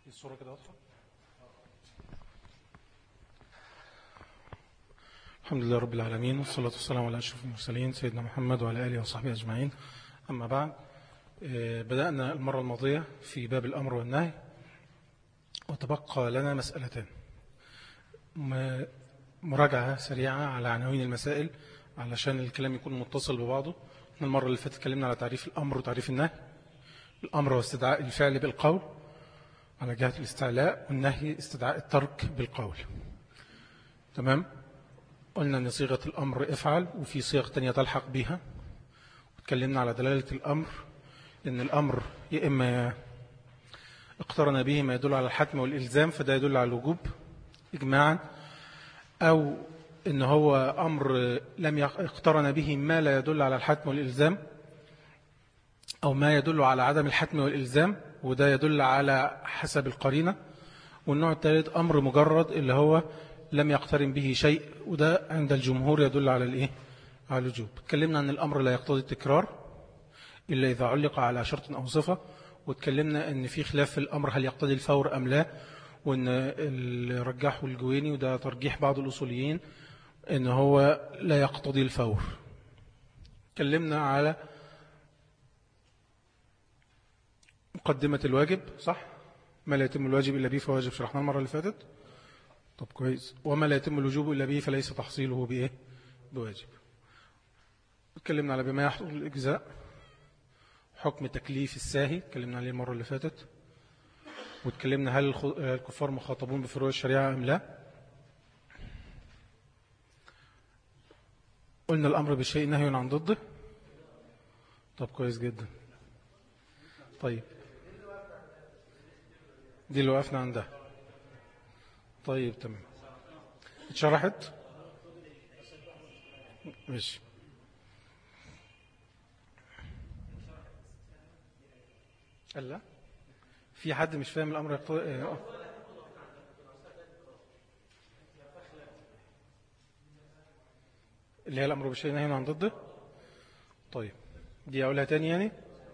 الصورة كده واضحة. الحمد لله رب العالمين، والصلاة والسلام على أشرف المرسلين سيدنا محمد وعلى آله وصحبه أجمعين. أما بعد، بدأنا المرة الماضية في باب الأمر والنهي، وتبقى لنا مسألتان. مراجعة سريعة على عناوين المسائل علشان الكلام يكون متصل ببعضه. المرة اللي فاتت اتكلمنا على تعريف الأمر وتعريف النهي. الأمر هو استدعاء الفعل بالقول على جهة الاستعلاء، والنهي استدعاء الترك بالقول. تمام. قلنا أن صيغة الأمر افعل، وفي صيغ تانية تلحق بها. واتكلمنا على دلالة الأمر، إن الأمر يا إما اقترن به ما يدل على الحتم والإلزام فده يدل على الوجوب إجماعا، أو إن هو أمر لم يقترن به ما لا يدل على الحتم والإلزام، أو ما يدل على عدم الحتم والإلزام وده يدل على حسب القرينة. والنوع الثالث أمر مجرد اللي هو لم يقترن به شيء، وده عند الجمهور يدل على الإيه؟ على الوجوب. اتكلمنا أن الأمر لا يقتضي التكرار إلا إذا علق على شرط أو صفة، واتكلمنا أن في خلاف في الأمر هل يقتضي الفور أم لا، وأن اللي رجحه الجويني وده ترجيح بعض الأصوليين أن هو لا يقتضي الفور. اتكلمنا على مقدمة الواجب، صح؟ ما لا يتم الواجب إلا به فواجب، شرحنا المرة اللي فاتت. طب كويس. وما لا يتم الوجوب إلا به فليس تحصيله بإيه؟ بواجب. اتكلمنا على بما يحصل الإجزاء، حكم تكليف الساهي اتكلمنا عليه المرة اللي فاتت. واتكلمنا هل الكفار مخاطبون بفروع الشريعة أم لا. قلنا الأمر بالشيء نهي عن ضده. طب كويس جدا. طيب دي اللي وقفنا عندها. طيب تمام. اتشرحت؟ ماشي. قال لا، في حد مش فاهم الأمر اللي هي الأمر بالشيء نهي عن ضده. طيب دي أقولها تاني يعني.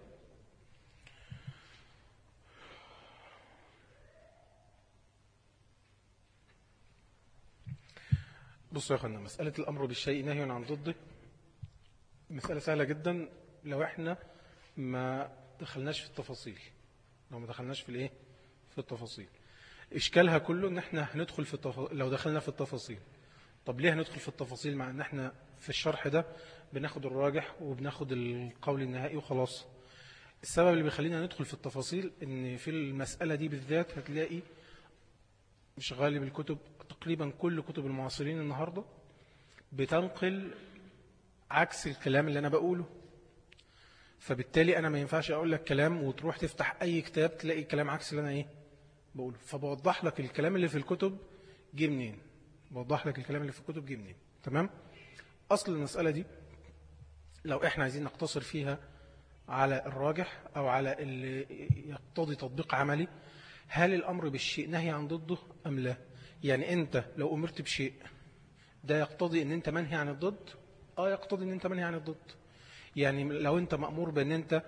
بصوا يا أخوانا، مسألة الأمر بالشيء نهي عن ضده مسألة سهلة جدا لو احنا ما دخلناش في التفاصيل. لو ما دخلناش في الايه؟ في التفاصيل. إشكالها كله ان احنا هندخل في لو دخلنا في التفاصيل. طب ليه هندخل في التفاصيل مع ان احنا في الشرح ده بناخد الراجح وبناخد القول النهائي وخلاص؟ السبب اللي بيخلينا ندخل في التفاصيل ان في المسألة دي بالذات هتلاقي مش غالب الكتب، تقريبا كل كتب المعاصرين النهاردة بتنقل عكس الكلام اللي أنا بقوله. فبالتالي أنا ما ينفعش أقول لك كلام وتروح تفتح أي كتاب تلاقي كلام عكس اللي أنا بقوله. فبوضح لك الكلام اللي في الكتب جه منين. بوضح لك الكلام اللي في الكتب جه منين. تمام. أصل المسألة دي لو إحنا عايزين نقتصر فيها على الراجح أو على اللي يقتضي تطبيق عملي، هل الأمر بالشيء نهي عن ضده أم لا؟ يعني أنت لو أمرت بشيء ده يقتضي أن أنت منهي عن الضد؟ يقتضي أن أنت منهي عن الضد. يعني لو أنت مأمور بأن أنت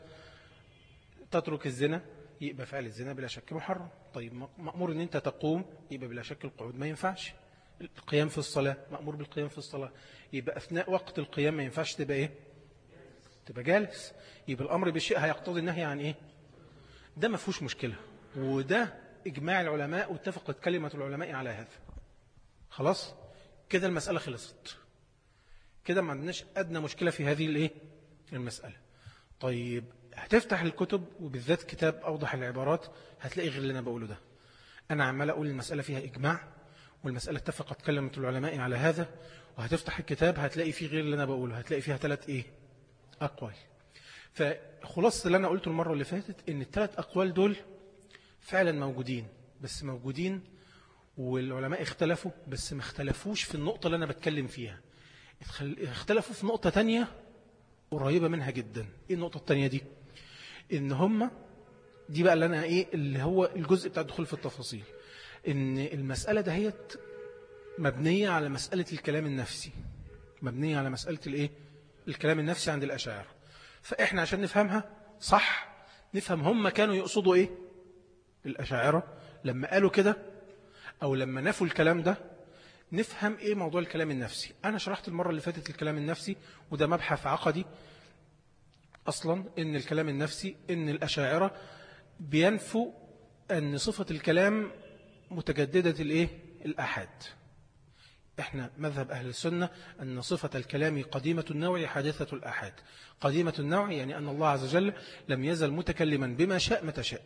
تترك الزنا يبقى فعل الزنا بلا شك محرم. طيب مأمور أن أنت تقوم يبقى بلا شك القعود ما ينفعش. القيام في الصلاة مأمور بالقيام في الصلاة يبقى أثناء وقت القيام ما ينفعش تبقى تبقى جالس. يبقى الأمر بالشيء هيقتضي النهي عن ده ما فيهوش مشكلة، وده إجماع العلماء واتفقت كلمة العلماء على هذا. خلاص كده المسألة خلصت. كده ما عندناش أدنى مشكلة في هذه المسألة. طيب هتفتح الكتب وبالذات كتاب أوضح العبارات هتلاقي غير اللي أنا بقوله ده. أنا عمال أقول المسألة فيها إجماع والمسألة اتفقت كلمة العلماء على هذا، وهتفتح الكتاب هتلاقي فيه غير اللي أنا بقوله، هتلاقي فيها 3 أقوال. فخلاص اللي أنا قلته المرة اللي فاتت إن ال3 أقوال دول فعلا موجودين، بس موجودين والعلماء اختلفوا، بس ما اختلفوش في النقطة اللي أنا بتكلم فيها. اختلفوا في نقطة تانية قريبة منها جدا. ايه النقطة التانية دي؟ ان هم دي بقى اللي انا اللي هو الجزء بتاع الدخول في التفاصيل، ان المسألة دهيت مبنية على مسألة الكلام النفسي، مبنية على مسألة الكلام النفسي عند الأشاعرة. فإحنا عشان نفهمها صح نفهم هم كانوا يقصدوا الأشاعرة لما قالوا كده أو لما نفوا الكلام ده نفهم إيه موضوع الكلام النفسي. أنا شرحت المرة اللي فاتت الكلام النفسي، وده مبحث عقدي أصلا، إن الكلام النفسي إن الأشاعرة بينفوا أن صفة الكلام متجددة الآحاد. إحنا مذهب أهل السنة أن صفة الكلام قديمة النوع حادثة الآحاد. قديمة النوع يعني أن الله عز وجل لم يزل متكلما بما شاء متى شاء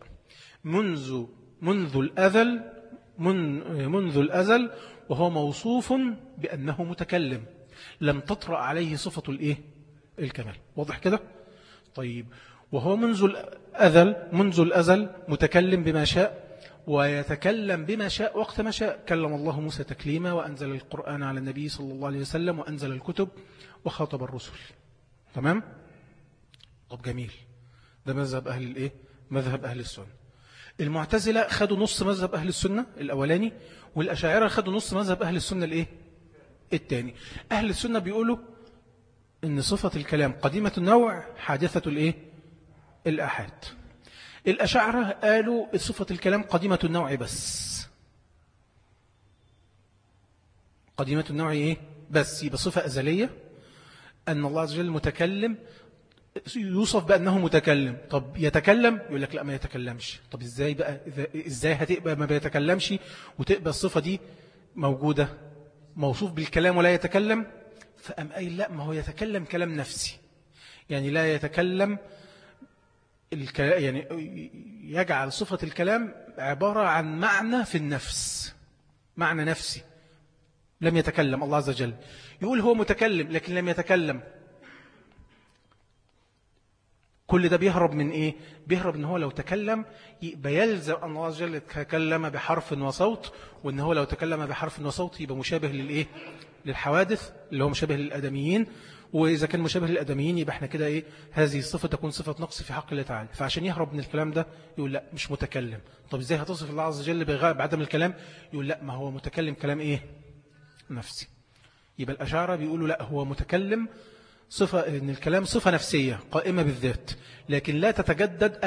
منذ الأزل وهو موصوف بأنه متكلم، لم تطرأ عليه صفة الكمال. واضح كده؟ طيب، وهو منذ الأزل متكلم بما شاء ويتكلم بما شاء وقت ما شاء. كلم الله موسى تكليما، وأنزل القرآن على النبي صلى الله عليه وسلم، وأنزل الكتب وخاطب الرسل. تمام؟ طب جميل، ده مذهب مذهب أهل السنة. المعتزلة خدوا نص مذهب أهل السنة الأولاني، والأشاعرة خدوا نص مذهب أهل السنة الثاني. أهل السنة بيقولوا إن صفة الكلام قديمة النوع حادثة الآحاد. الأشاعرة قالوا صفة الكلام قديمة النوع بس. قديمة النوع بس يبقى صفة أزلية، أن الله عز وجل متكلم، يوصف بأنه متكلم. طب يتكلم؟ يقول لك لا ما يتكلمش. طب إزاي بقى؟ إزاي هتبقى ما بيتكلمش وتبقى الصفة دي موجودة، موصوف بالكلام ولا يتكلم؟ فأم قايل لا، ما هو يتكلم كلام نفسي، يعني لا يتكلم يعني يجعل صفة الكلام عبارة عن معنى في النفس، معنى نفسي. لم يتكلم الله عز وجل، يقول هو متكلم لكن لم يتكلم. كل ده بيهرب من بيهرب ان هو لو تكلم يبقى يلزم أن الله عز وجل تكلم بحرف وصوت، وان هو لو تكلم بحرف وصوت يبقى مشابه للحوادث اللي هو مشابه للآدميين. وإذا كان مشابه للآدميين يبقى احنا كده هذه الصفة تكون صفة نقص في حق الله تعالى. فعشان يهرب من الكلام ده يقول لا مش متكلم. طب ازاي هتصف الله عز وجل بعدم الكلام؟ يقول لا، ما هو متكلم كلام نفسي. يبقى الأشاعرة بيقولوا لا، هو متكلم صفة، ان الكلام صفة نفسية قائمة بالذات، لكن لا تتجدد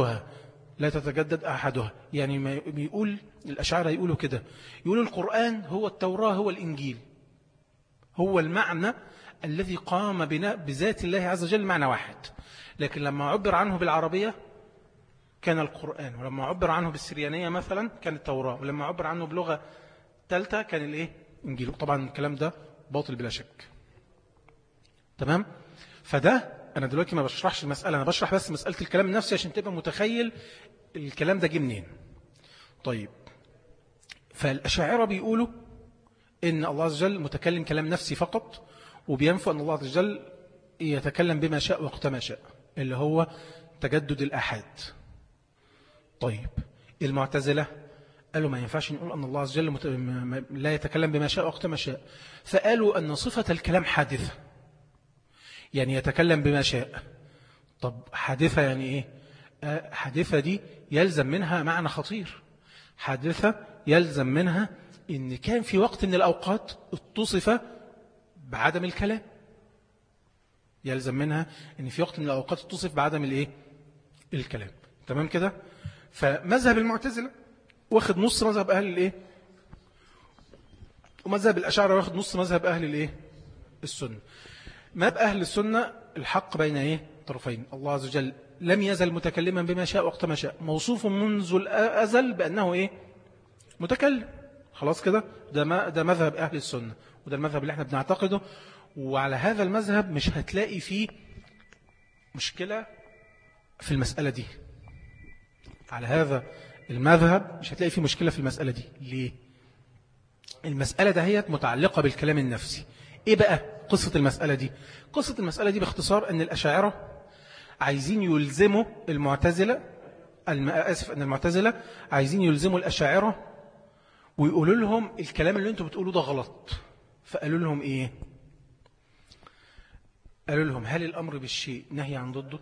أحدها. يعني ما بيقول الأشاعرة يقولوا كده، يقولوا القرآن هو التوراة هو الإنجيل، هو المعنى الذي قام بناء بذات الله عز وجل معنى واحد. لكن لما عبر عنه بالعربية كان القرآن، ولما عبر عنه بالسريانية مثلا كان التوراة، ولما عبر عنه بلغة ثالثة كان إنجيل. طبعا الكلام ده باطل بلا شك. تمام؟ فده أنا دلوقتي ما بشرحش المسألة، أنا بشرح بس مسألة الكلام النفسي عشان تبقى متخيل الكلام ده جه منين. طيب، فالأشاعرة بيقولوا إن الله عز وجل متكلم كلام نفسي فقط، وبينفوا أن الله عز وجل يتكلم بما شاء وقت ما شاء، اللي هو تجدد الآحاد. طيب، المعتزلة قالوا ما ينفعش نقول أن الله عز وجل لا يتكلم بما شاء وقت ما شاء، فقالوا أن صفة الكلام حادثة، يعني يتكلم بما شاء. طب حادثة يعني حادثة دي يلزم منها معنى خطير. حادثة يلزم منها إن كان في وقت من الأوقات اتصف بعدم الكلام، يلزم منها إن في وقت من الأوقات اتصف بعدم الكلام. تمام كده؟ فمذهب المعتزلة واخد نص مذهب أهل ومذهب الأشاعرة واخد نص مذهب أهل السنة. مذهب أهل السنة الحق بين طرفين. الله عز وجل لم يزل متكلما بما شاء وقت ما شاء، موصوف منذ الأزل بأنه متكلم. خلاص كده، ده مذهب أهل السنة، وده المذهب اللي احنا بنعتقده. وعلى هذا المذهب مش هتلاقي فيه مشكلة في المسألة دي. على هذا المذهب مش هتلاقي فيه مشكلة في المسألة دي. ليه؟ المسألة دهيت متعلقة بالكلام النفسي. ايه بقى قصة المسألة دي؟ قصة المسألة دي باختصار ان الأشاعرة عايزين يلزموا المعتزلة، أن المعتزلة عايزين يلزموا الأشاعرة ويقولوا لهم الكلام اللي انتوا بتقولوا ده غلط. فقالوا لهم ايه؟ قالوا لهم هل الأمر بالشيء نهي عن ضده؟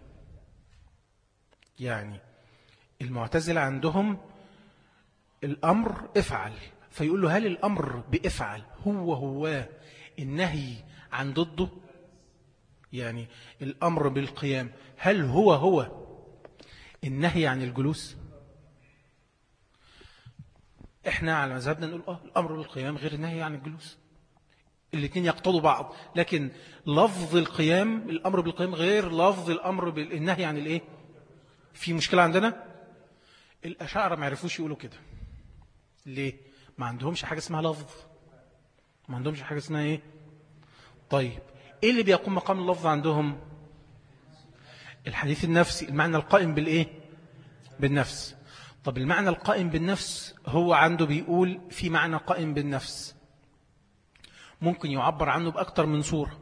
يعني المعتزلة عندهم الأمر افعل، فيقول له هل الأمر بافعل هو النهي عن ضده؟ يعني الأمر بالقيام هل هو النهي عن الجلوس؟ احنا على مذهبنا نقول الأمر بالقيام غير النهي عن الجلوس، الاثنين يقتضوا بعض، لكن لفظ القيام الأمر بالقيام غير لفظ الأمر بالنهي عن الايه. في مشكلة عندنا. الأشاعرة ما عرفوش يقولوا كده. ليه؟ ما عندهمش حاجة اسمها لفظ، ما عندهمش حاجة اسمها ايه. طيب ايه اللي بيقوم مقام اللفظ عندهم؟ الحديث النفسي، المعنى القائم بالايه، بالنفس. طب المعنى القائم بالنفس هو عنده بيقول في معنى قائم بالنفس ممكن يعبر عنه بأكتر من صورة،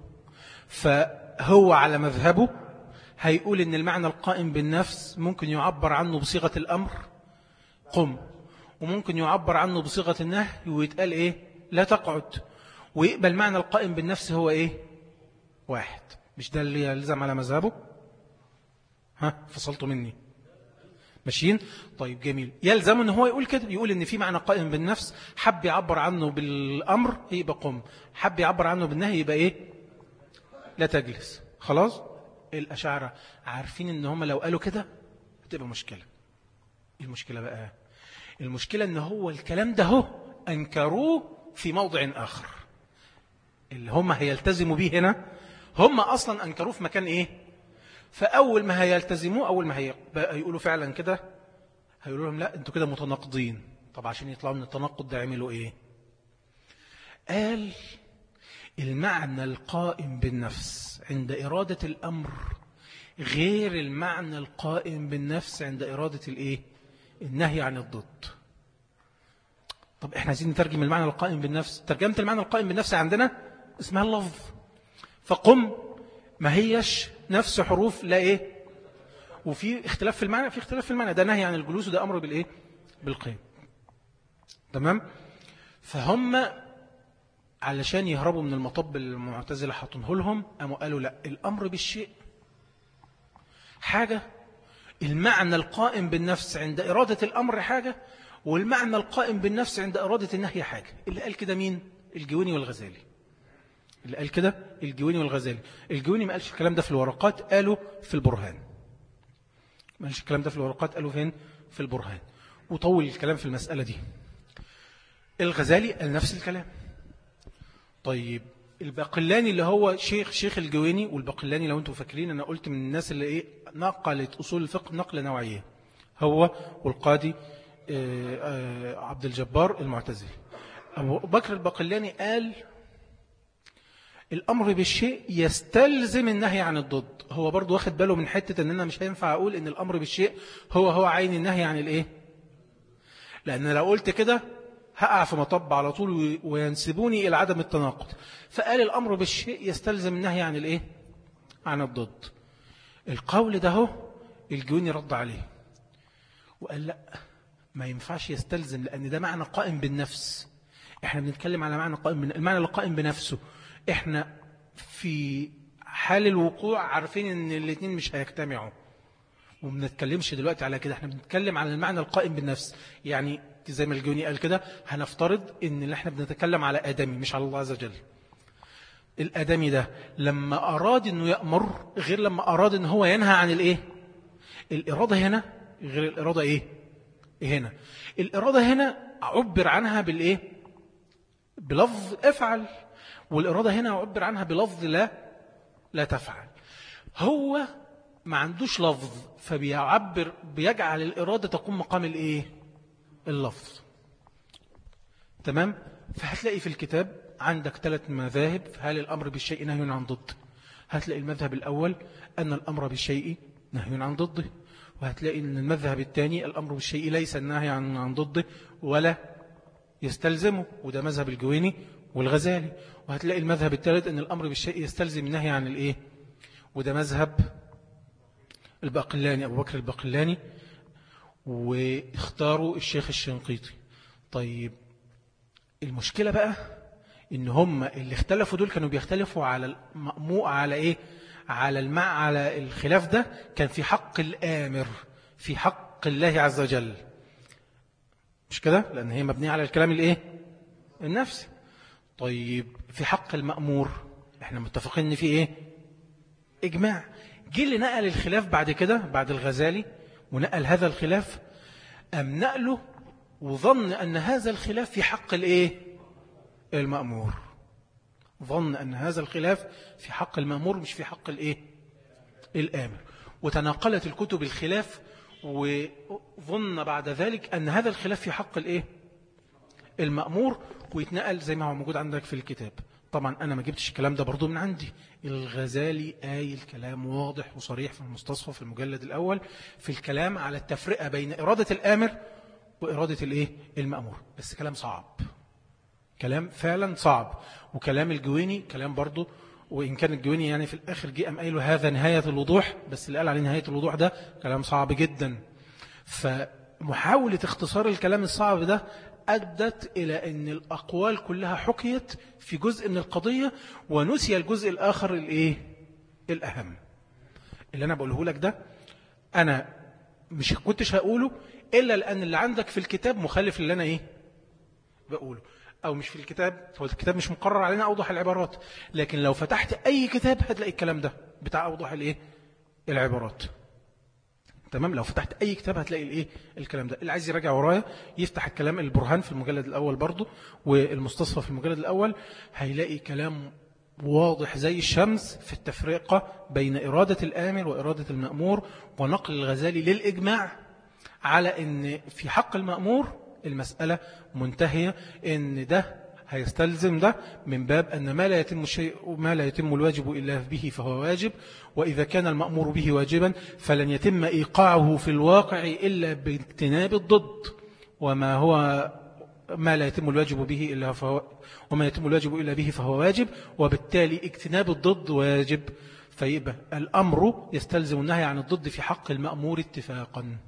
فهو على مذهبه هيقول ان المعنى القائم بالنفس ممكن يعبر عنه بصيغة الأمر قم، وممكن يعبر عنه بصيغة النهي ويتقال ايه لا تقعد، ويقبل معنى القائم بالنفس هو ايه واحد. مش ده اللي يلزم على مذهبه؟ فصلتوا مني ماشيين؟ طيب جميل. يلزم ان هو يقول كده، يقول ان في معنى قائم بالنفس، حب يعبر عنه بالامر يبقى قم، حب يعبر عنه بالنهي يبقى ايه لا تجلس. خلاص. الاشاعره عارفين ان هم لو قالوا كده هتبقى مشكله. المشكله بقى، المشكله ان هو الكلام ده هو انكروه في موضع اخر، اللي هم هيلتزموا به هنا هم اصلا انكروه في مكان ايه. فأول ما هيلتزموه، أول ما هيقولوا فعلا كده، هيقولوا لهم لا أنتوا كده متناقضين. طب عشان يطلعوا من التناقض ده يعملوا إيه؟ قال المعنى القائم بالنفس عند إرادة الأمر غير المعنى القائم بالنفس عند إرادة الإيه؟ النهي عن الضد. طب إحنا عايزين نترجم المعنى القائم بالنفس. ترجمة المعنى القائم بالنفس عندنا اسمها اللفظ. فقم ما هيش نفس حروف لا ايه، وفي اختلاف في المعنى، في اختلاف في المعنى، ده نهي عن الجلوس وده امر بالايه بالقيام. تمام. فهم علشان يهربوا من المطب اللي المعتزله حاطينه لهم قاموا قالوا لا، الامر بالشيء حاجه، المعنى القائم بالنفس عند اراده الامر حاجه، والمعنى القائم بالنفس عند اراده النهي حاجه. اللي قال كده مين؟ الجويني والغزالي. اللي قال كده الجويني والغزالي. الجويني ما قالش الكلام ده في الورقات، قالوا في البرهان. ما قالش الكلام ده في الورقات، قالوا فين؟ في البرهان. وطول الكلام في المسألة دي. الغزالي قال نفس الكلام. طيب الباقلاني اللي هو شيخ الجويني، والباقلاني لو انتم فاكرين انا قلت من الناس اللي ايه نقلت اصول الفقه نقله نوعيه، هو والقاضي عبد الجبار المعتزلي. ابو بكر الباقلاني قال الأمر بالشيء يستلزم النهي عن الضد. هو برضو واخد باله من حتة أن أنا مش هينفع أقول أن الأمر بالشيء هو عين النهي عن الإيه، لأن لو قلت كده هقع في مطب على طول وينسبوني إلى عدم التناقض. فقال الأمر بالشيء يستلزم النهي عن الإيه، عن الضد. القول ده هو الجويني رد عليه وقال لا، ما ينفعش يستلزم، لأن ده معنى قائم بالنفس. احنا بنتكلم على معنى قائم المعنى القائم بنفسه. احنا في حال الوقوع عارفين ان الاثنين مش هيجتمعوا، وما بنتكلمش دلوقتي على كده، احنا بنتكلم على المعنى القائم بالنفس. يعني زي ما الجوني قال كده، هنفترض ان اللي احنا بنتكلم على آدمي مش على الله عز وجل. الآدمي ده لما أراد انه يأمر غير لما أراد انه هو ينهى عن الايه. الإرادة هنا غير الإرادة ايه هنا. الإرادة هنا عبر عنها بالايه، بلفظ افعل، والإرادة هنا عبر عنها بلفظ لا تفعل. هو ما عندوش لفظ فبيعبر، بيجعل الإرادة تقوم مقام الإيه، اللفظ. تمام. فهتلاقي في الكتاب عندك 3 مذاهب. هل الأمر بالشيء نهي عن ضد؟ هتلاقي المذهب الأول أن الأمر بالشيء نهي عن ضده، وهتلاقي أن المذهب الثاني الأمر بالشيء ليس النهي عن ضده ولا يستلزمه، وده مذهب الجويني والغزالي. وهتلاقي المذهب الثالث أن الأمر بالشيء يستلزم النهي عن الإيه، وده مذهب الباقلاني، أبو بكر الباقلاني، واختاروا الشيخ الشنقيطي. طيب المشكلة بقى إن هم اللي اختلفوا دول كانوا بيختلفوا على على إيه، على الخلاف ده كان في حق الآمر، في حق الله عز وجل، مش كده؟ لأن هي مبنية على الكلام الإيه، النفسي. طيب في حق المأمور احنا متفقين ان في ايه، اجماع. جه اللي نقل الخلاف بعد كده، بعد الغزالي ونقل هذا الخلاف، ام نقله وظن أن هذا الخلاف في حق الإيه؟ المأمور. ظن أن هذا الخلاف في حق المأمور مش في حق الإيه؟ الآمر. وتناقلت الكتب الخلاف، وظن بعد ذلك أن هذا الخلاف في حق الإيه؟ المأمور، ويتنقل زي ما هو موجود عندك في الكتاب. طبعا أنا ما جبتش الكلام ده برضو من عندي، الغزالي الكلام واضح وصريح في المستصفى في المجلد الأول في الكلام على التفرقة بين إرادة الآمر وإرادة الإيه؟ المأمور. بس كلام صعب، كلام فعلا صعب. وكلام الجويني كلام برضو، وإن كان الجويني يعني في الآخر جه أم قايله هذا نهاية الوضوح، بس اللي قال عليه نهاية الوضوح ده كلام صعب جدا. فمحاولة اختصار الكلام الصعب ده أدت إلى أن الأقوال كلها حكيت في جزء من القضية، ونسي الجزء الآخر الإيه؟ الأهم. اللي أنا بقوله لك ده أنا مش كنتش هقوله إلا لأن اللي عندك في الكتاب مخالف اللي أنا إيه؟ بقوله. أو مش في الكتاب، هو الكتاب مش مقرر علينا أوضح العبارات، لكن لو فتحت أي كتاب هتلاقي الكلام ده بتاع أوضح الإيه؟ العبارات. تمام. لو فتحت أي كتاب هتلاقي الإيه؟ الكلام ده. اللي عايز يراجع ورايا يفتح الكلام البرهان في المجلد الأول برضو، والمستصفى في المجلد الأول، هيلاقي كلام واضح زي الشمس في التفرقة بين إرادة الآمر وإرادة المأمور، ونقل الغزالي للإجماع على أن في حق المأمور المسألة منتهية، أن ده هيستلزم ده من باب أن ما لا يتم الشيء وما لا يتم الواجب إلا به فهو واجب، وإذا كان المأمور به واجبا فلن يتم إيقاعه في الواقع إلا باجتناب الضد، وما هو ما لا يتم الواجب به إلا فهو وما يتم الواجب إلا به فهو واجب، وبالتالي اجتناب الضد واجب. فيبقى الأمر يستلزم النهي عن الضد في حق المأمور اتفاقا.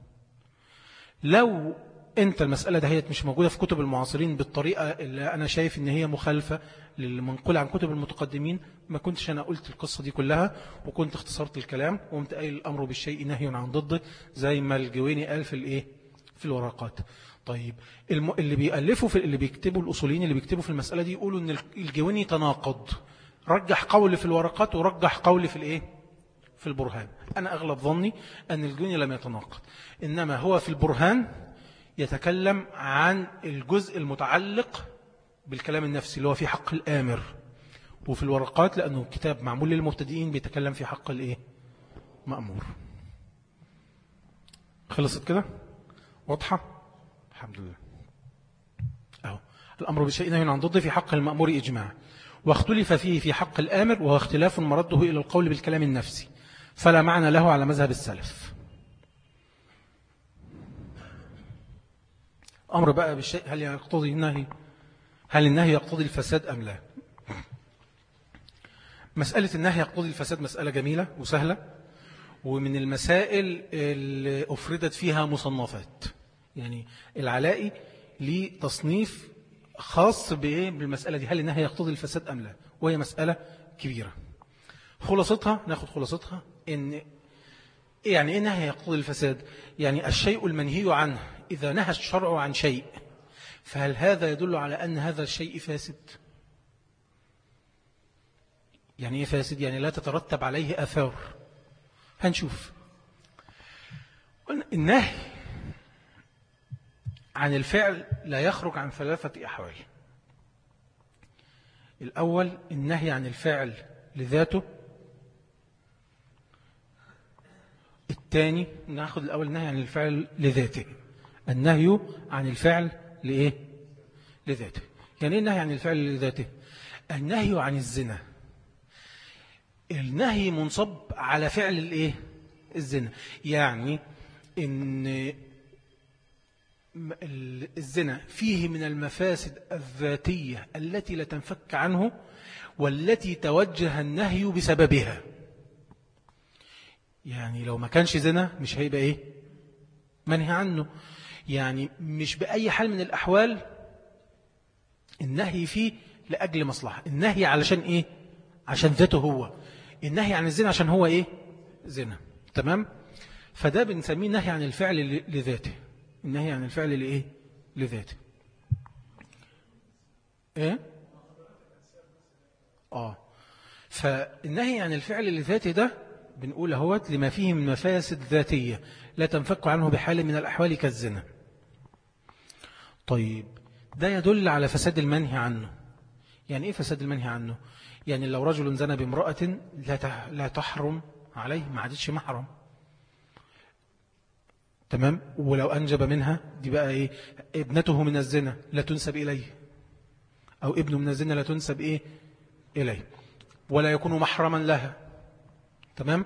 لو انت المسألة دهيت مش موجودة في كتب المعاصرين بالطريقة اللي أنا شايف ان هي مخالفة للمنقول عن كتب المتقدمين، ما كنتش أنا قلت القصة دي كلها، وكنت اختصرت الكلام وقمت قايل الأمر بالشيء نهي عن ضده زي ما الجويني قال في الايه؟ في الورقات. طيب اللي بيألفوا اللي بيكتبوا الأصوليين اللي بيكتبوا في المسألة دي يقولوا ان الجويني تناقض، رجح قول في الورقات ورجح قول في الايه؟ في البرهان. أنا أغلب ظني أن الجويني لم يتناقض، إنما هو في البرهان يتكلم عن الجزء المتعلق بالكلام النفسي اللي هو في حق الآمر، وفي الورقات لأنه كتاب معمول للمبتدئين بيتكلم في حق الإيه؟ مأمور. خلصت كده؟ واضحة؟ الحمد لله. أهو الأمر بشيء نهي عن ضده في حق المأمور إجماع، واختلف فيه في حق الآمر، وهو اختلاف مرده إلى القول بالكلام النفسي، فلا معنى له على مذهب السلف. أمر بقى بالشيء هل يقتضي النهي؟ هل النهي يقتضي الفساد أم لا؟ مسألة النهي يقتضي الفساد مسألة جميلة وسهلة، ومن المسائل اللي أفردت فيها مصنفات. يعني العلائي ليه تصنيف خاص بالمسألة دي، هل النهي يقتضي الفساد أم لا؟ وهي مسألة كبيرة. خلاصتها ناخد خلاصتها إن يعني إيه نهي يقتضي الفساد؟ يعني الشيء المنهي عنه إذا نهى الشرع عن شيء، فهل هذا يدل على أن هذا الشيء فاسد؟ يعني إيه فاسد؟ يعني لا تترتب عليه آثار. هنشوف. النهي عن الفعل لا يخرج عن ثلاثة أحوال. الأول النهي عن الفعل لذاته. الثاني نأخذ الأول النهي عن الفعل لذاته. النهي عن الفعل لإيه؟ لذاته. يعني إيه النهي عن الفعل لذاته؟ النهي عن الزنا. النهي منصب على فعل الإيه؟ الزنا. يعني إن الزنا فيه من المفاسد الذاتية التي لا تنفك عنه، والتي توجه النهي بسببها. يعني لو ما كانش زنا مش هيبقى إيه؟ منهي عنه. يعني مش بأي حال من الأحوال النهي فيه لأجل مصلحة. النهي علشان إيه؟ عشان ذاته هو. النهي عن الزنا عشان هو إيه؟ زنا. تمام؟ فده بنسميه نهي عن الفعل لذاته. النهي عن الفعل لإيه؟ لذاته. إيه؟ فالنهي عن الفعل لذاته ده بنقول اهوت لما فيه من مفاسد ذاتية لا تنفك عنه بحال من الأحوال كالزنا. طيب ده يدل على فساد المنهي عنه. يعني إيه فساد المنهي عنه؟ يعني لو رجل زنى بامرأة لا تحرم عليه، ما عادتش محرم. تمام. ولو أنجب منها دي بقى إيه؟ ابنته من الزنا لا تنسب إليه، أو ابنه من الزنا لا تنسب إيه إليه، ولا يكون محرما لها. تمام.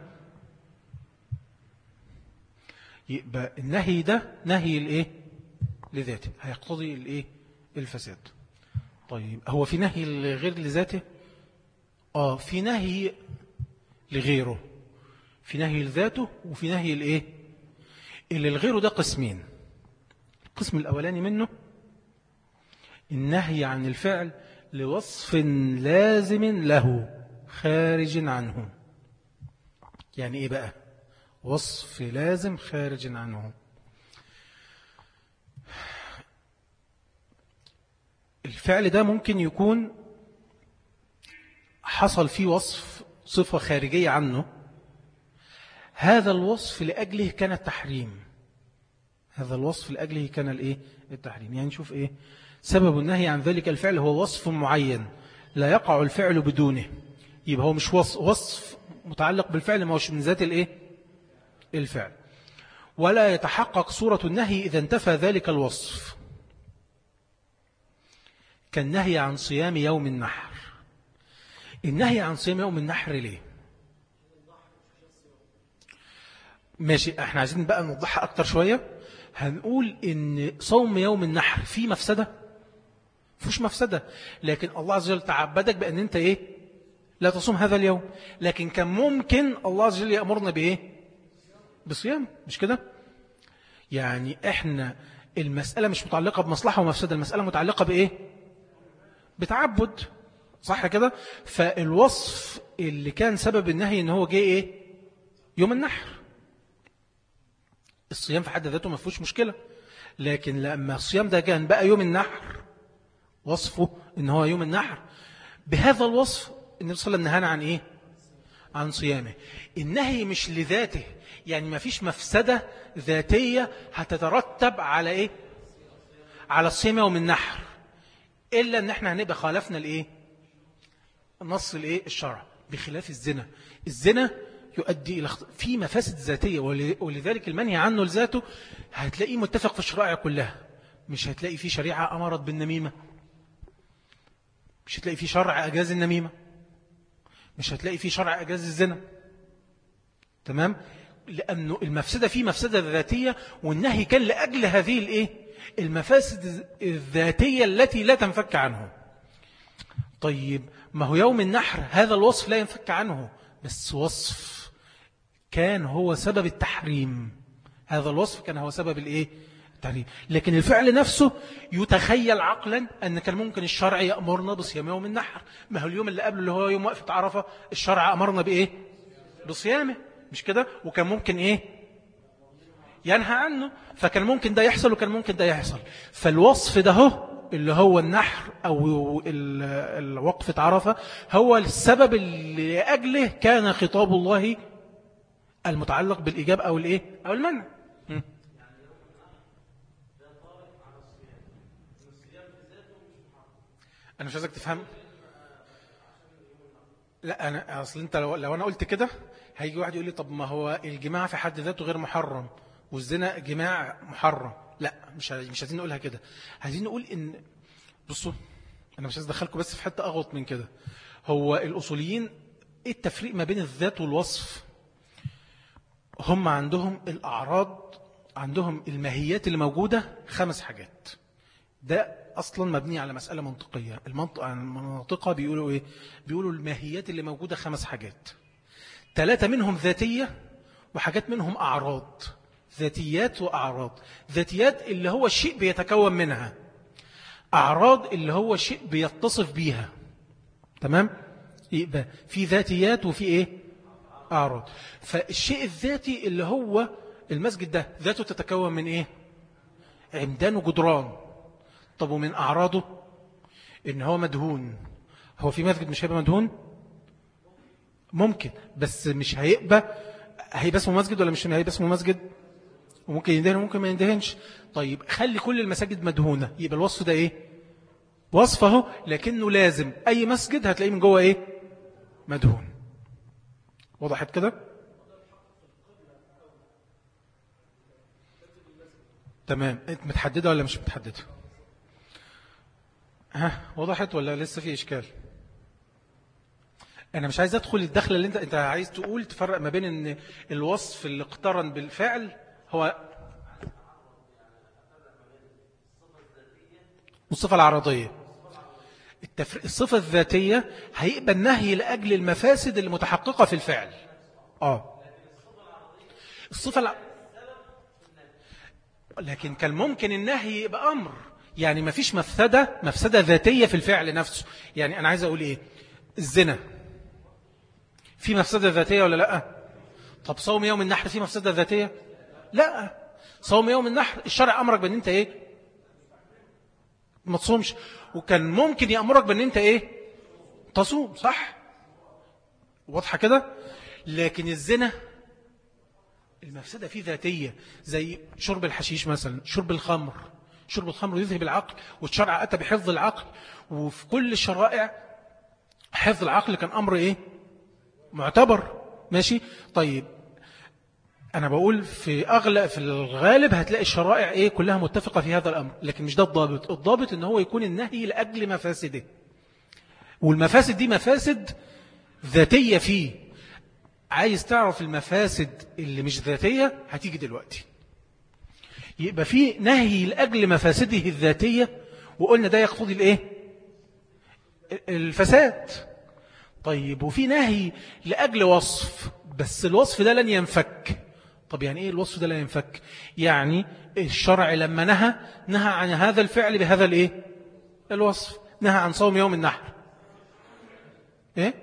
يبقى النهي ده نهي الإيه لذاته، هيقتضي الإيه الفساد. طيب هو في نهي غير لذاته؟ في نهي لغيره، في نهي لذاته وفي نهي الإيه اللي لغيره. ده قسمين. القسم الأولاني منه النهي عن الفعل لوصف لازم له خارج عنه. يعني إيه بقى وصف لازم خارج عنه؟ الفعل ده ممكن يكون حصل فيه وصف صفة خارجية عنه، هذا الوصف لأجله كان التحريم، هذا الوصف لأجله كان الإيه التحريم. يعني نشوف إيه سبب النهي عن ذلك الفعل. هو وصف معين لا يقع الفعل بدونه، يبقى هو مش وصف متعلق بالفعل، ما هوش من ذات الإيه الفعل، ولا يتحقق صورة النهي إذا انتفى ذلك الوصف. كالنهي عن صيام يوم النحر. النهي عن صيام يوم النحر ليه؟ ماشي، احنا عايزين بقى نوضحها أكتر شوية. هنقول إن صوم يوم النحر فيه مفسدة؟ فيش مفسدة، لكن الله عز وجل تعبدك بأن أنت إيه لا تصوم هذا اليوم، لكن كان ممكن الله عز وجل يأمرنا بإيه بصيام، مش كده؟ يعني احنا المسألة مش متعلقة بمصلحة ومفسدة، المسألة متعلقة بإيه بتعبد، صح كده؟ فالوصف اللي كان سبب النهي ان هو جه ايه يوم النحر. الصيام في حد ذاته ما فيهوش مشكلة، لكن لما الصيام ده كان بقى يوم النحر، وصفه ان هو يوم النحر، بهذا الوصف النبي صلى الله عليه وسلم نهانا عن ايه عن صيامه. النهي مش لذاته، يعني ما فيش مفسدة ذاتية هتترتب على ايه على الصيام يوم النحر، إلا أن احنا هنبقى خالفنا الإيه النص الإيه الشرع. بخلاف الزنا، الزنا يؤدي إلى في مفاسد ذاتية، ولذلك المنهي عنه لذاته هتلاقيه متفق في الشرائع كلها. مش هتلاقي فيه شريعة أمرت بالنميمة، مش هتلاقي فيه شرع أجاز النميمة، مش هتلاقي فيه شرع أجاز الزنا. تمام. لأنه المفسدة فيه مفسدة ذاتية، والنهي كان لأجل هذه الإيه المفاسد الذاتية التي لا تنفك عنه. طيب ما هو يوم النحر هذا الوصف لا ينفك عنه، بس وصف كان هو سبب التحريم، هذا الوصف كان هو سبب الايه التحريم. لكن الفعل نفسه يتخيل عقلا أن كان ممكن الشرع يأمرنا بصيام يوم النحر. ما هو اليوم اللي قبله اللي هو يوم وقفة عرفة الشرع أمرنا بإيه بصيامه، مش كده؟ وكان ممكن إيه ينهى عنه، فكان ممكن ده يحصل وكان ممكن ده يحصل. فالوصف ده هو اللي هو النحر أو الوقفة عرفة هو السبب اللي لأجله كان خطاب الله المتعلق بالإجاب أو الإيه أو المنع. أنا مش عايزك تفهم. لا أنا أصل أنت لو أنا قلت كده هيجي واحد يقول لي طب ما هو الجماع في حد ذاته غير محرم والزنا جماع محرم. لا مش عايزين نقولها كده. عايزين نقول إن بصوا أنا مش عايز أدخلكم بس في حتة أغلط من كده. هو الأصوليين إيه التفريق ما بين الذات والوصف؟ هم عندهم الأعراض، عندهم الماهيات اللي موجودة 5 حاجات. ده أصلا مبني على مسألة منطقية. المنطقة بيقولوا إيه؟ بيقولوا الماهيات اللي موجودة 5 حاجات، 3 منهم ذاتية وحاجات منهم أعراض. ذاتيات وأعراض. ذاتيات اللي هو الشيء بيتكون منها، أعراض اللي هو شيء بيتصف بيها. تمام؟ يبقى في ذاتيات وفي إيه؟ أعراض. فالشيء الذاتي اللي هو المسجد ده ذاته تتكون من إيه؟ عمدان وجدران. طب ومن أعراضه إن هو مدهون. هو في مسجد مش هيبقى مدهون؟ ممكن، بس مش هيبقى اسمه مسجد ولا مش هيبقى اسمه مسجد؟ وممكن يندهن وممكن ما يندهنش. طيب خلي كل المساجد مدهونة، يبقى الوصف ده ايه؟ وصفه، لكنه لازم اي مسجد هتلاقيه من جوه ايه؟ مدهون. وضحت كده؟ تمام. انت متحددة ولا مش متحددة؟ ها وضحت ولا لسه في اشكال؟ انا مش عايز ادخل الدخله اللي انت عايز تقول تفرق ما بين ان الوصف اللي اقترن بالفعل هو الصفه العرضيه. الصفه الذاتيه هيبقى النهي لاجل المفاسد المتحققه في الفعل. الصفه لكن كان ممكن النهي يبقى امر، يعني ما فيش مفسده ذاتيه في الفعل نفسه. يعني انا عايز اقول ايه؟ الزنا في مفسدة ذاتية ولا لا؟ طب صوم يوم النحر في مفسدة ذاتية؟ لا. صوم يوم النحر الشرع أمرك بأن أنت إيه؟ ما تصومش. وكان ممكن يأمرك بأن أنت إيه؟ تصوم. صح؟ واضحة كده؟ لكن الزنا المفسدة فيه ذاتية، زي شرب الحشيش مثلا، شرب الخمر. شرب الخمر يذهب العقل، والشرع أتى بحفظ العقل، وفي كل الشرائع حفظ العقل كان أمر إيه؟ معتبر. ماشي. طيب أنا بقول في الغالب هتلاقي الشرائع إيه؟ كلها متفقة في هذا الأمر، لكن مش ده الضابط. الضابط إن هو يكون النهي لأجل مفاسده، والمفاسد دي مفاسد ذاتية فيه. عايز تعرف المفاسد اللي مش ذاتية هتيجي دلوقتي. يبقى في نهي لأجل مفاسده الذاتية، وقلنا ده يقتضي الإيه؟ الفساد. طيب وفي نهي لأجل وصف، بس الوصف ده لن ينفك. طب يعني إيه الوصف ده لن ينفك؟ يعني الشرع لما نهى عن هذا الفعل بهذا الإيه؟ الوصف. نهى عن صوم يوم النحر، إيه؟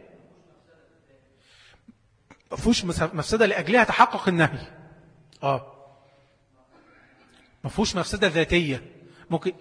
مفهوش مفسدة لأجلها تحقق النهي. مفهوش مفسدة ذاتية. ممكن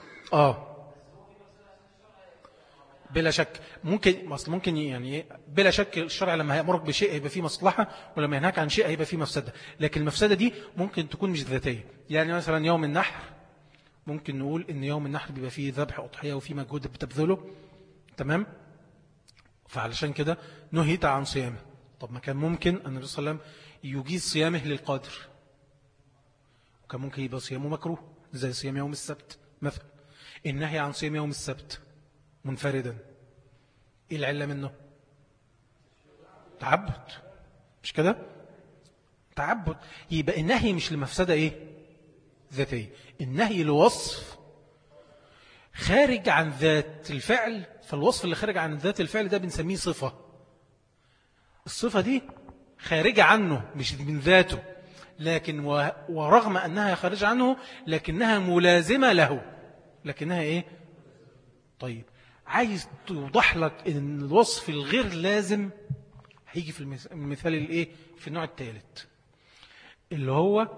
بلا شك ممكن يعني بلا شك الشرع لما هيأمرك بشيء هيبقى فيه مصلحة، ولما ينهاك عن شيء هيبقى فيه مفسدة. لكن المفسدة دي ممكن تكون مش ذاتية. يعني مثلا يوم النحر ممكن نقول ان يوم النحر بيبقى فيه ذبح أضحية وفيه مجهود بتبذله، تمام؟ فعلشان كده نهيت عن صيامه. طب ما كان ممكن النبي صلى الله عليه وسلم يجيز صيامه للقادر، وكان ممكن يبقى صيامه مكروه زي صيام يوم السبت مثلا. النهي عن صيام يوم السبت منفردا ايه العلة منه؟ تعبد، مش كده؟ تعبد. يبقى النهي مش لمفسدة ايه؟ ذاتية. النهي لوصف خارج عن ذات الفعل، فالوصف اللي خارج عن ذات الفعل ده بنسميه صفة. الصفة دي خارجة عنه مش من ذاته، لكن ورغم أنها خارجة عنه لكنها ملازمة له. لكنها ايه؟ طيب عايز توضح لك ان الوصف الغير لازم هيجي في المثال الايه؟ في النوع الثالث اللي هو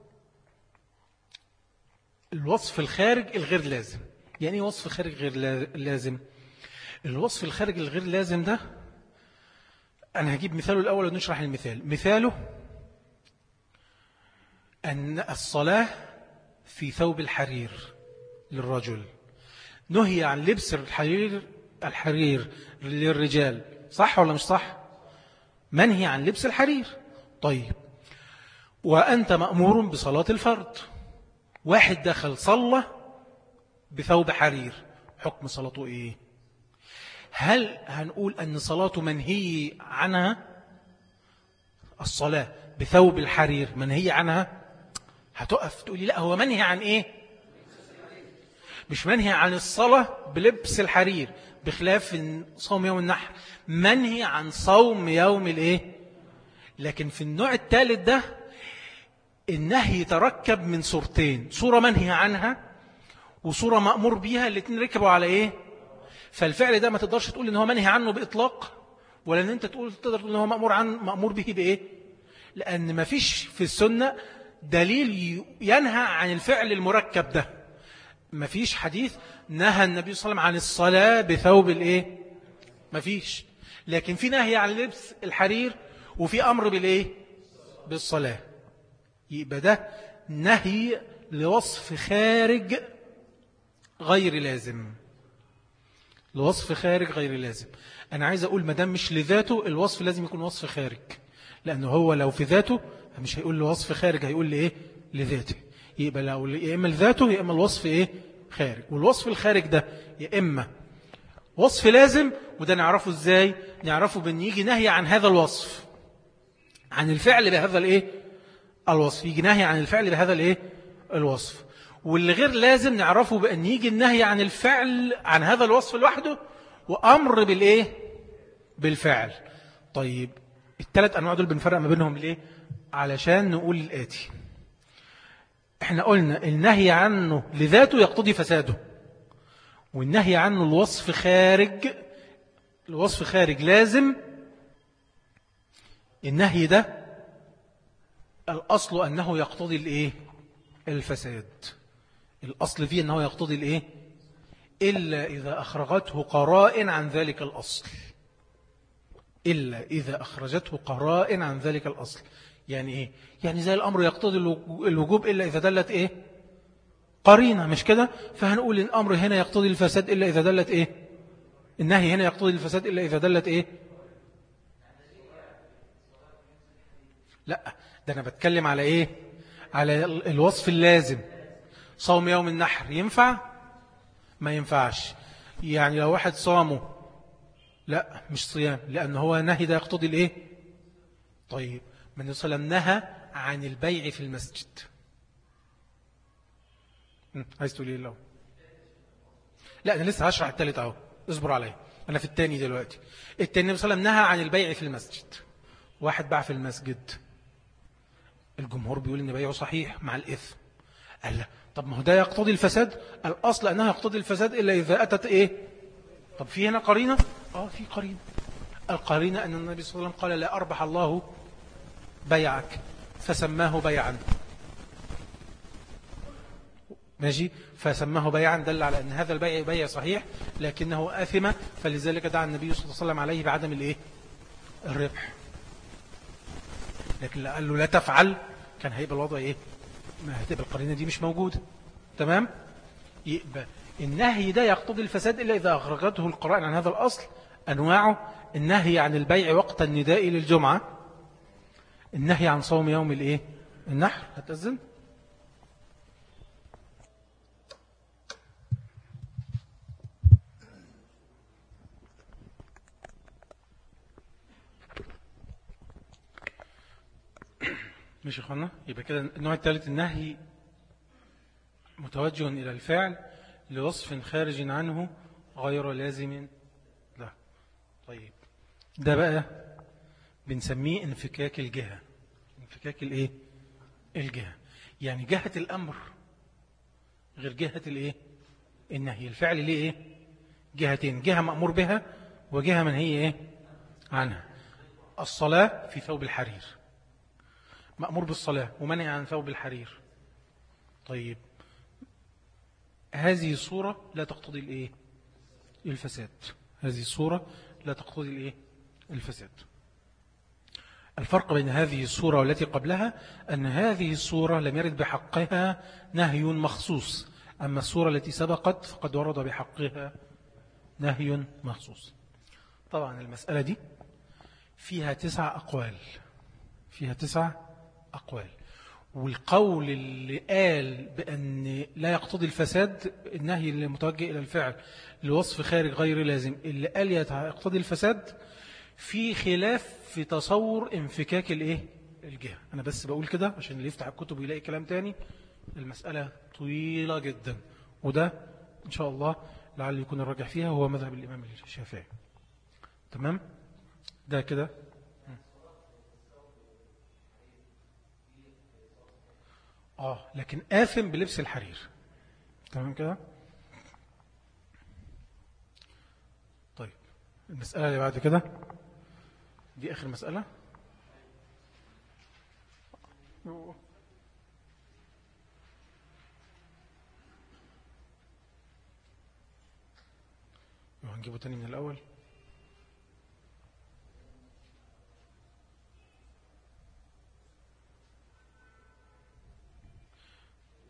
الوصف الخارج الغير لازم. يعني ايه وصف خارج غير لازم؟ الوصف الخارج الغير لازم ده انا هجيب مثاله الاول ونشرح المثال. مثاله ان الصلاة في ثوب الحرير للرجل، نهي عن لبس الحرير للرجال، صح ولا مش صح؟ منهي عن لبس الحرير. طيب وأنت مأمور بصلاة الفرض، واحد دخل صلى بثوب حرير، حكم صلاته إيه؟ هل هنقول أن صلاته منهي عنها؟ الصلاة بثوب الحرير منهي عنها؟ هتقف تقولي لا، هو منهي عن إيه؟ مش منهي عن الصلاة بلبس الحرير، بخلاف صوم يوم النحر منهي عن صوم يوم الايه. لكن في النوع الثالث ده النهي يتركب من صورتين، صورة منهي عنها وصورة مأمور بيها، الاثنين ركبوا على ايه؟ فالفعل ده ما تقدرش تقول ان هو منهي عنه بإطلاق، ولا ان انت تقدر تقول ان هو مأمور به بايه؟ لان ما فيش في السنة دليل ينهى عن الفعل المركب ده. ما فيش حديث نهى النبي صلى الله عليه وسلم عن الصلاة بثوب الايه؟ ما فيش. لكن في نهي عن لبس الحرير وفي أمر بالايه؟ بالصلاة. يبقى ده نهي لوصف خارج غير لازم. لوصف خارج غير لازم. أنا عايز أقول مدام مش لذاته الوصف لازم يكون وصف خارج، لأنه هو لو في ذاته مش هيقول له وصف خارج، هيقول لي إيه لذاته. يبقى لو يا إما لذاته يا إما الوصف إيه خارج. والوصف الخارج ده يا إما وصف لازم، وده نعرفه إزاي؟ نعرفه بأن يجي نهي عن هذا الوصف، عن الفعل بهذا الإيه الوصف، يجي نهي عن الفعل بهذا الإيه الوصف. واللي غير لازم نعرفه بأن يجي النهي عن الفعل عن هذا الوصف لوحده وأمر بالإيه بالفعل. طيب الثلاث أنواع دول بنفرق ما بينهم ليه؟ علشان نقول الآتي. احنا قلنا النهي عنه لذاته يقتضي فساده، والنهي عنه الوصف خارج لازم. النهي ده الأصل أنه يقتضي الإيه الفساد. الأصل فيه أنه يقتضي الإيه إلا إذا أخرجته قرائن عن ذلك الأصل. إلا إذا أخرجته قرائن عن ذلك الأصل. يعني إيه؟ يعني زي الأمر يقتضي الوجوب إلا إذا دلت إيه قرينة، مش كده؟ فهنقول الأمر هنا يقتضي الفساد إلا إذا دلت إيه النهي هنا يقتضي الفساد إلا إذا دلت إيه. لا، ده أنا بتكلم على إيه؟ على الوصف اللازم. صوم يوم النحر ينفع؟ ما ينفعش. يعني لو واحد صامه لا مش صيام، لأن هو نهي ده يقتضي الإيه. طيب من صلى نهى عن البيع في المسجد. عايز تقول إيه لو؟ لا أنا لسه هشرح الثالث أهو، اصبر عليا، أنا في الثاني دلوقتي. الثاني صلى نهى عن البيع في المسجد. واحد باع في المسجد، الجمهور بيقول إن بيعه صحيح مع الإثم. قال لا، طب ما هو ده يقتضي الفساد. الأصل أنها يقتضي الفساد إلا إذا أتت إيه. طب في هنا قرينة؟ في قرينة. القرينة أن النبي صلى الله عليه وسلم قال لا أربح الله بيعك فسماه بيعا. ماشي، فسماه بيعا دل على أن هذا البيع بيع صحيح لكنه آثم، فلذلك دعا النبي صلى الله عليه وسلم عليه بعدم الإيه الربح. لكن قال له لا تفعل كان هيبقى الوضع إيه، ما هتبقى القرينة دي مش موجودة. تمام. يبقى النهي ده يقتضي الفساد إلا إذا أخرجته القرائن عن هذا الأصل. أنواعه: النهي عن البيع وقت النداء للجمعة، النهي عن صوم يوم الإيه النحر. هتأذن؟ ماشي يا اخوانا. يبقى كده النوع الثالث النهي متوجه إلى الفعل لوصف خارج عنه غير لازم له. طيب ده بقى بنسميه انفكاك الجهة. انفكاك الايه الجهة، يعني جهة الأمر غير جهة الايه النهي. الفعل ليه ايه جهتين: جهة مأمور بها وجهة من هي ايه عنها. الصلاة في ثوب الحرير، مأمور بالصلاة ومنع عن ثوب الحرير. طيب هذه الصورة لا تقتضي الايه الفساد. هذه الصورة لا تقتضي الايه الفساد. الفرق بين هذه الصورة والتي قبلها أن هذه الصورة لم يرد بحقها نهي مخصوص، أما الصورة التي سبقت فقد ورد بحقها نهي مخصوص. طبعا المسألة دي فيها 9 أقوال، فيها 9 أقوال. والقول اللي قال بأن لا يقتضي الفساد النهي اللي متوجه إلى الفعل لوصف خارج غير لازم، اللي قال يقتضي الفساد في خلاف في تصور انفكاك الايه الجهة. أنا بس بقول كده عشان اللي يفتح الكتب ويلاقي كلام تاني. المسألة طويلة جدا، وده إن شاء الله لعل يكون الراجح فيها هو مذهب الإمام الشافعي. تمام. ده كده لكن آثم بلبس الحرير. تمام كده. طيب المسألة اللي بعد كده دي آخر مسألة. هنجيبه تاني من الأول.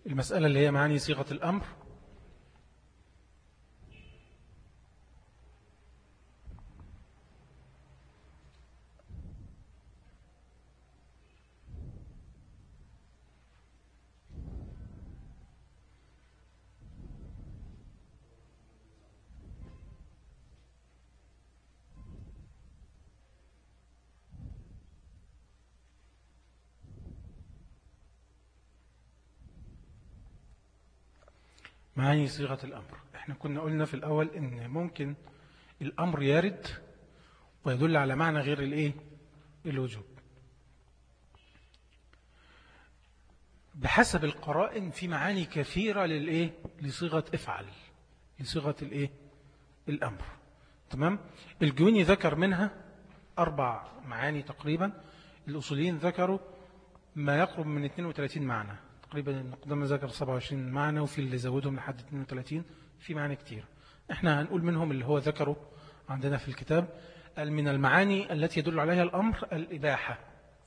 المسألة اللي هي معاني صيغة الأمر. معاني صيغة الأمر، احنا كنا قلنا في الأول إن ممكن الأمر يرد ويدل على معنى غير الإيه؟ الوجوب. بحسب القرائن في معاني كثيرة للإيه؟ لصيغة افعل، لصيغة الإيه؟ الأمر. تمام؟ الجويني ذكر منها 4 معاني تقريبا، الأصوليين ذكروا ما يقرب من 32 معنى تقريبا، النقدام ذكر 27 معنى، وفي اللي زودهم لحد 32، في معاني كتير. احنا هنقول منهم اللي هو ذكره عندنا في الكتاب. قال من المعاني التي يدل عليها الأمر الإباحة.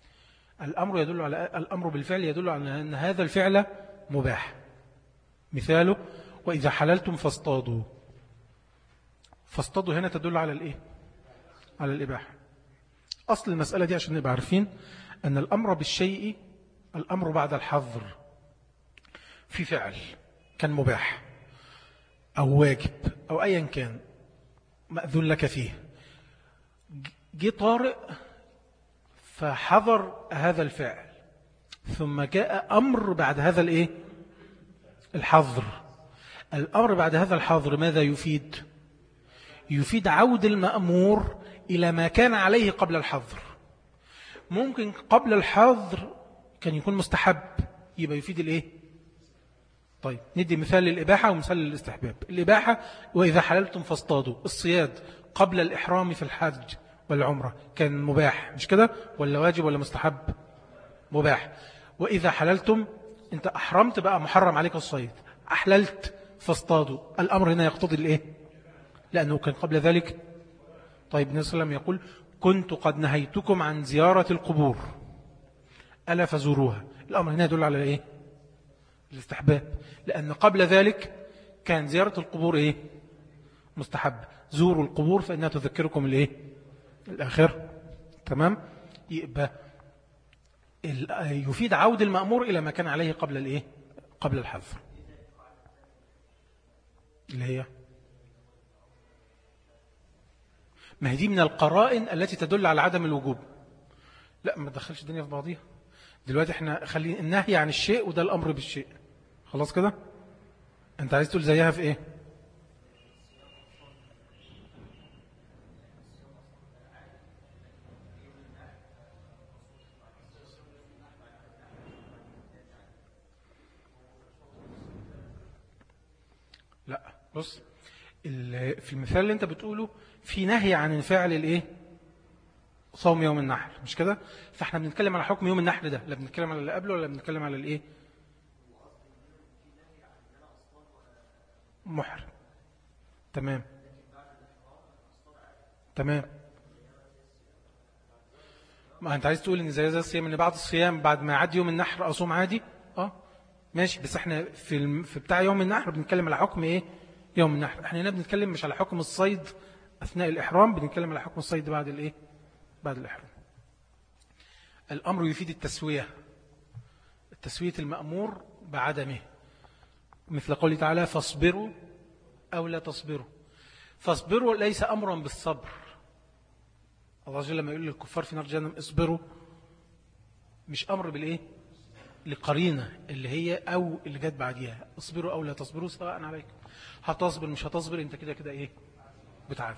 الأمر بالفعل يدل على أن هذا الفعل مباح. مثاله وإذا حللتم فاصطادوا. فاصطادوا هنا تدل على الإيه؟ على الإباحة. أصل المسألة دي عشان نبقى عارفين أن الأمر بالشيء الأمر بعد الحظر في فعل كان مباح أو واجب أو أيا كان مأذون لك فيه، جه طارئ فحظر هذا الفعل، ثم جاء أمر بعد هذا الإيه؟ الحظر. الأمر بعد هذا الحظر ماذا يفيد؟ يفيد عود المأمور إلى ما كان عليه قبل الحظر. ممكن قبل الحظر كان يكون مستحب، يبقى يفيد الإيه؟ طيب ندي مثال للإباحة ومثال للاستحباب. الإباحة وإذا حللتم فاصطادوا، الصياد قبل الإحرام في الحج والعمرة كان مباح مش كده؟ ولا واجب ولا مستحب؟ مباح. وإذا حللتم أنت أحرمت بقى محرم عليك الصيد، أحللت فاصطادوا، الأمر هنا يقتضي الإيه؟ لأنه كان قبل ذلك. طيب النبي صلى الله عليه وسلم يقول كنت قد نهيتكم عن زيارة القبور ألا فزوروها. الأمر هنا يدل على إيه؟ الاستحباب، لأن قبل ذلك كان زيارة القبور إيه؟ مستحب. زوروا القبور فإنها تذكركم الإيه؟ الآخر. تمام؟ يبقى يفيد عود المأمور إلى ما كان عليه قبل الإيه؟ قبل الحظر، اللي هي ما هي دي من القرائن التي تدل على عدم الوجوب. لا ما تدخلش الدنيا في بعضيها. دلوقتي احنا خلينا النهي عن الشيء وده الأمر بالشيء، خلاص كده. انت عايز تقول زيها في ايه؟ لا بص، في المثال اللي انت بتقوله في نهي عن فعل الايه؟ صوم يوم النحر مش كده؟ فاحنا بنتكلم على حكم يوم النحر ده، لا بنتكلم على اللي قبله ولا بنتكلم على الايه؟ محرم. تمام تمام. ما انت عايز تقول ان زي الصيام، ان بعد الصيام بعد ما يعدي يوم النحر اصوم عادي؟ ماشي، بس احنا في بتاع يوم النحر بنتكلم على حكم ايه؟ يوم النحر. احنا هنا بنتكلم مش على حكم الصيد اثناء الاحرام، بنتكلم على حكم الصيد بعد الايه؟ بعد الاحرام. الامر يفيد التسوية، التسوية المأمور بعدمه، مثل قوله تعالى فاصبروا او لا تصبروا. فاصبروا ليس امرا بالصبر. الله جل لما يقول للكفار في نار جهنم اصبروا، مش امر بالايه؟ لقرينة اللي هي أو اللي جت بعديها، اصبروا أو لا تصبروا سواء عليكم. هتصبر مش هتصبر انت كده كده ايه؟ بتعذب.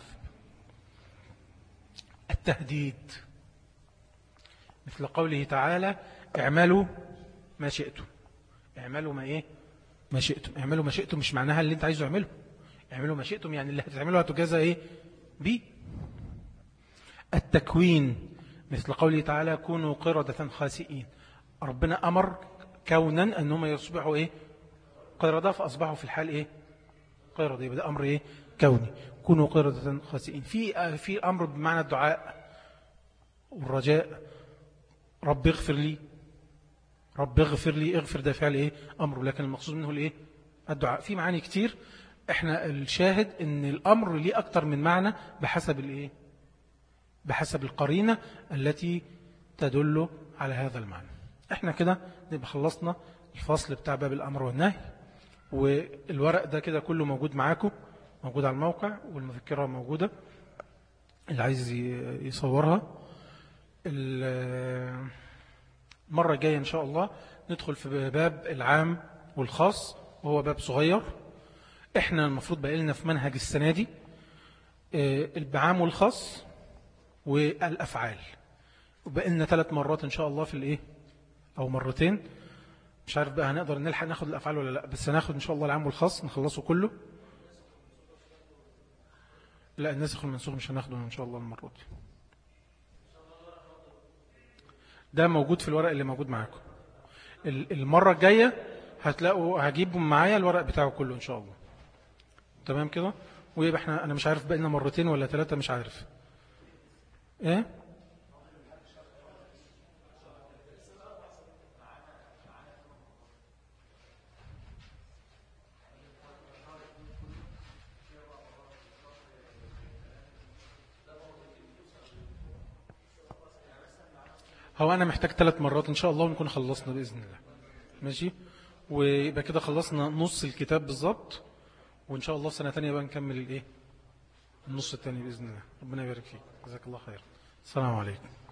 التهديد مثل قوله تعالى اعملوا ما شئتم. اعملوا ما ايه؟ ما شئتم. اعملوا ما شئتم مش معناها اللي انت عايزه اعمله، اعملوا ما شئتم يعني اللي هتعمله هتجازى ايه؟ بيه. التكوين مثل قوله تعالى كونوا قردة خاسئين. ربنا أمر كونا أنهم يصبحوا إيه؟ قردة، فأصبحوا في الحال إيه؟ قردة. يبقى ده أمر إيه؟ كوني، كونوا قردة خاسئين. في أمر بمعنى الدعاء والرجاء، رب اغفر لي رب اغفر لي، اغفر ده فعل ايه؟ امر، لكن المقصود منه الايه؟ الدعاء. في معاني كتير، احنا الشاهد ان الامر ليه اكتر من معنى بحسب الايه؟ بحسب القرينة التي تدل على هذا المعنى. احنا كده نبقى خلصنا الفصل بتاع باب الامر والنهي، والورق ده كده كله موجود معاكم، موجود على الموقع، والمذكرة موجودة اللي عايز يصورها. المرة الجاية إن شاء الله ندخل في باب العام والخاص، وهو باب صغير. إحنا المفروض بقى لنا في منهج السنة دي العام والخاص والأفعال، وبقى لنا 3 مرات إن شاء الله في الإيه، أو مرتين، مش عارف بقى هنقدر نلحق ناخد الأفعال ولا لا، بس هناخد إن شاء الله العام والخاص نخلصه كله. لا، الناسخ والمنسوخ مش هناخده إن شاء الله المرة دي، ده موجود في الورق اللي موجود معاكم. المرة الجاية هتلاقوا، هجيبوا معايا الورق بتاعه كله إن شاء الله. تمام كده. ويبقى احنا، أنا مش عارف بقينا مرتين ولا 3، مش عارف ايه. هو أنا محتاج 3 مرات إن شاء الله ونكون خلصنا بإذن الله. ماشي. ويبقى كده خلصنا نص الكتاب بالظبط، وإن شاء الله سنة تانية بقى نكمل الإيه، النص التاني بإذن الله. ربنا يبارك فيك، جزاك الله خير. السلام عليكم.